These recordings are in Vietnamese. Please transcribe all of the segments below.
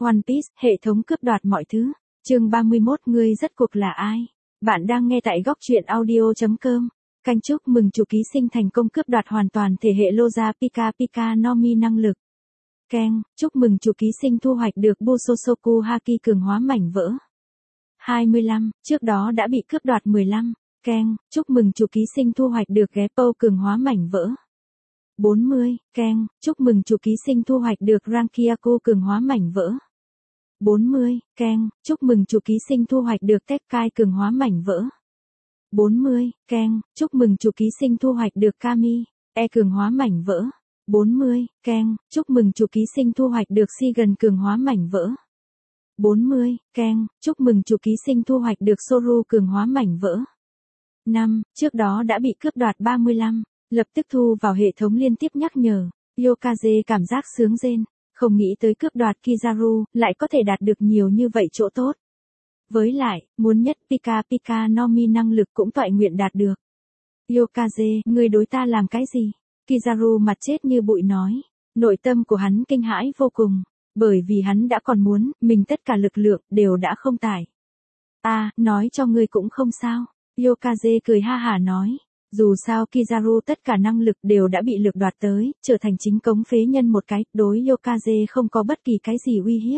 One Piece, hệ thống cướp đoạt mọi thứ. Chương 31, ngươi rốt cuộc là ai? Bạn đang nghe tại góc truyện audio.com. Canh chúc mừng chủ ký sinh thành công cướp đoạt hoàn toàn thể hệ Loza Pika Pika no Mi năng lực. Keng, chúc mừng chủ ký sinh thu hoạch được Busosoku Haki cường hóa mảnh vỡ. 25, trước đó đã bị cướp đoạt 15. Keng, chúc mừng chủ ký sinh thu hoạch được Geppo cường hóa mảnh vỡ. 40, Keng, chúc mừng chủ ký sinh thu hoạch được Rankiaku cường hóa mảnh vỡ. 40, Keng, chúc mừng chủ ký sinh thu hoạch được Tekkai cường hóa mảnh vỡ. 40, Keng, chúc mừng chủ ký sinh thu hoạch được Kami, cường hóa mảnh vỡ. 40, Keng, chúc mừng chủ ký sinh thu hoạch được Shigen cường hóa mảnh vỡ. 40, Keng, chúc mừng chủ ký sinh thu hoạch được Soru cường hóa mảnh vỡ. 5, trước đó đã bị cướp đoạt 35, lập tức thu vào hệ thống liên tiếp nhắc nhở. Yokaze cảm giác sướng rên, không nghĩ tới cướp đoạt Kizaru, lại có thể đạt được nhiều như vậy chỗ tốt. Với lại, muốn nhất Pika Pika no Mi năng lực cũng toại nguyện đạt được. Yokaze, ngươi đối ta làm cái gì? Kizaru mặt chết như bụi nói. Nội tâm của hắn kinh hãi vô cùng, bởi vì hắn đã còn muốn, mình tất cả lực lượng, đều đã không tải. Nói cho ngươi cũng không sao. Yokaze cười ha hả nói. Dù sao Kizaru tất cả năng lực đều đã bị lược đoạt tới, trở thành chính cống phế nhân một cái, đối Yokaze không có bất kỳ cái gì uy hiếp.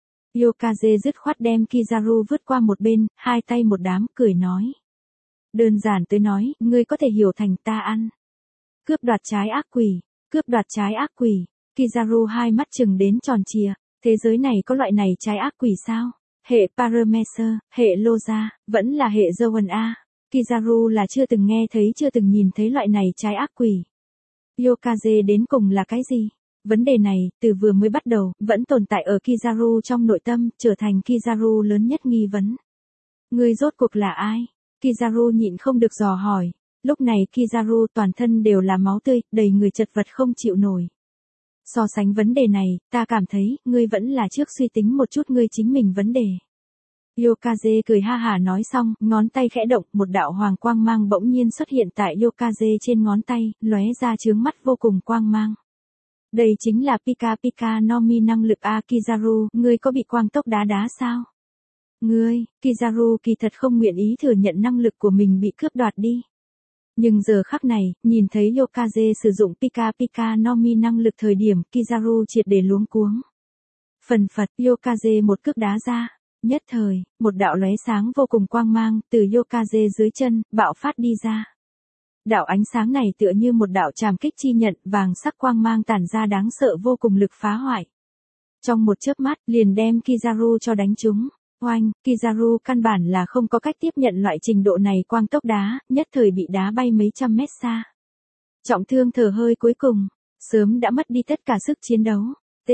Yokaze dứt khoát đem Kizaru vứt qua một bên, hai tay một đám, cười nói. Đơn giản tới nói, ngươi có thể hiểu thành ta ăn. Cướp đoạt trái ác quỷ, cướp đoạt trái ác quỷ. Kizaru hai mắt chừng đến tròn trìa, thế giới này có loại này trái ác quỷ sao? Hệ Paramecer, hệ Loza, vẫn là hệ Zoan A. Kizaru là chưa từng nghe thấy chưa từng nhìn thấy loại này trái ác quỷ. Yokaze đến cùng là cái gì? Vấn đề này, từ vừa mới bắt đầu, vẫn tồn tại ở Kizaru trong nội tâm, trở thành Kizaru lớn nhất nghi vấn. Ngươi rốt cuộc là ai? Kizaru nhịn không được dò hỏi. Lúc này Kizaru toàn thân đều là máu tươi, đầy người chật vật không chịu nổi. So sánh vấn đề này, ta cảm thấy, ngươi vẫn là trước suy tính một chút ngươi chính mình vấn đề. Yokaze cười ha hả nói xong, ngón tay khẽ động, một đạo hoàng quang mang bỗng nhiên xuất hiện tại Yokaze trên ngón tay, lóe ra chướng mắt vô cùng quang mang. Đây chính là Pika Pika no Mi năng lực A Kizaru, ngươi có bị quang tốc đá sao? Ngươi, Kizaru kỳ thật không nguyện ý thừa nhận năng lực của mình bị cướp đoạt đi. Nhưng giờ khắc này, nhìn thấy Yokaze sử dụng Pika Pika no Mi năng lực thời điểm, Kizaru triệt để luống cuống. Phần phật, Yokaze một cước đá ra. Nhất thời, một đạo lóe sáng vô cùng quang mang, từ Yokaze dưới chân, bạo phát đi ra. Đạo ánh sáng này tựa như một đạo trảm kích chi nhận, vàng sắc quang mang tản ra đáng sợ vô cùng lực phá hoại. Trong một chớp mắt, liền đem Kizaru cho đánh trúng. Oanh, Kizaru căn bản là không có cách tiếp nhận loại trình độ này quang tốc đá, nhất thời bị đá bay mấy trăm mét xa. Trọng thương thở hơi cuối cùng, sớm đã mất đi tất cả sức chiến đấu.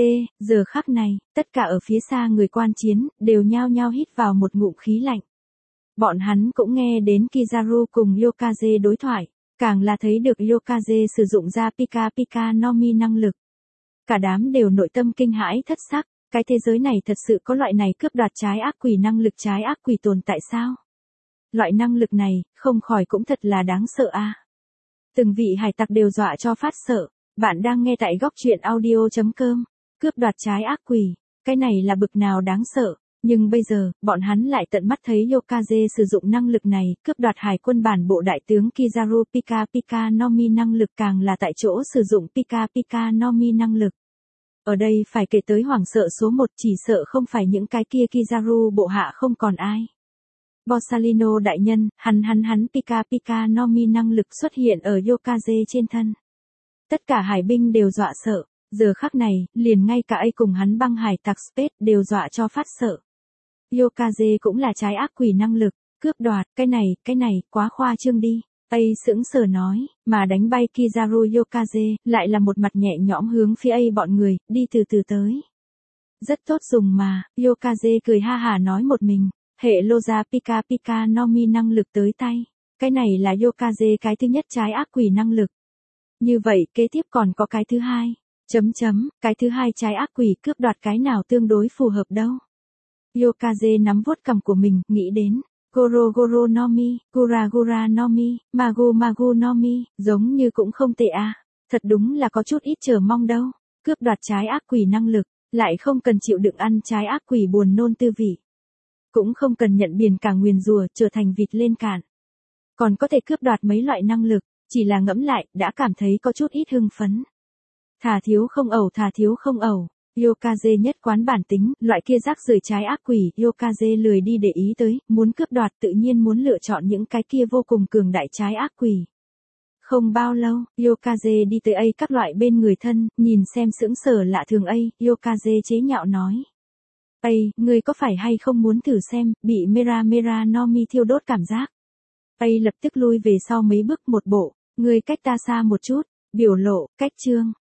Giờ khắc này, tất cả ở phía xa người quan chiến, đều nhao nhao hít vào một ngụm khí lạnh. Bọn hắn cũng nghe đến Kizaru cùng Yokaze đối thoại, càng là thấy được Yokaze sử dụng ra Pika Pika no Mi năng lực. Cả đám đều nội tâm kinh hãi thất sắc, cái thế giới này thật sự có loại này cướp đoạt trái ác quỷ năng lực trái ác quỷ tồn tại sao? Loại năng lực này, không khỏi cũng thật là đáng sợ a. Từng vị hải tặc đều dọa cho phát sợ, bạn đang nghe tại góc truyện audio.com. Cướp đoạt trái ác quỷ, cái này là bực nào đáng sợ, nhưng bây giờ, bọn hắn lại tận mắt thấy Yokaze sử dụng năng lực này, cướp đoạt hải quân bản bộ đại tướng Kizaru Pika Pika no Mi năng lực càng là tại chỗ sử dụng Pika Pika no Mi năng lực. Ở đây phải kể tới hoảng sợ số 1 chỉ sợ không phải những cái kia Kizaru bộ hạ không còn ai. Borsalino đại nhân, hắn Pika Pika no Mi năng lực xuất hiện ở Yokaze trên thân. Tất cả hải binh đều dọa sợ. Giờ khắc này, liền ngay cả cùng hắn băng hải tặc Space đều dọa cho phát sợ. Yokaze cũng là trái ác quỷ năng lực, cướp đoạt, cái này, quá khoa trương đi. Sững sờ nói, mà đánh bay Kizaru Yokaze, lại là một mặt nhẹ nhõm hướng phía bọn người, đi từ từ tới. Rất tốt dùng mà, Yokaze cười ha hả nói một mình, hệ Loza Pika Pika no Mi năng lực tới tay. Cái này là Yokaze cái thứ nhất trái ác quỷ năng lực. Như vậy, kế tiếp còn có cái thứ hai. Cái thứ hai trái ác quỷ cướp đoạt cái nào tương đối phù hợp đâu. Yokaze nắm vuốt cằm của mình, nghĩ đến. Goro Goro no Mi, Gura Gura no Mi, Magu Magu no Mi, giống như cũng không tệ a. Thật đúng là có chút ít chờ mong đâu. Cướp đoạt trái ác quỷ năng lực, Lại không cần chịu đựng ăn trái ác quỷ buồn nôn tư vị. Cũng không cần nhận biển cả nguyền rủa trở thành vịt lên cạn. Còn có thể cướp đoạt mấy loại năng lực, chỉ là ngẫm lại, đã cảm thấy có chút ít hưng phấn. Thà thiếu không ẩu. Yokaze nhất quán bản tính, loại kia rác rưởi trái ác quỷ, Yokaze lười đi để ý tới, muốn cướp đoạt tự nhiên muốn lựa chọn những cái kia vô cùng cường đại trái ác quỷ. Không bao lâu, Yokaze đi tới các loại bên người thân, nhìn xem sững sờ lạ thường Yokaze chế nhạo nói. Ngươi có phải hay không muốn thử xem, bị Mera Mera no Mi thiêu đốt cảm giác. Lập tức lui về sau mấy bước một bộ, ngươi cách ta xa một chút, biểu lộ, cách trương,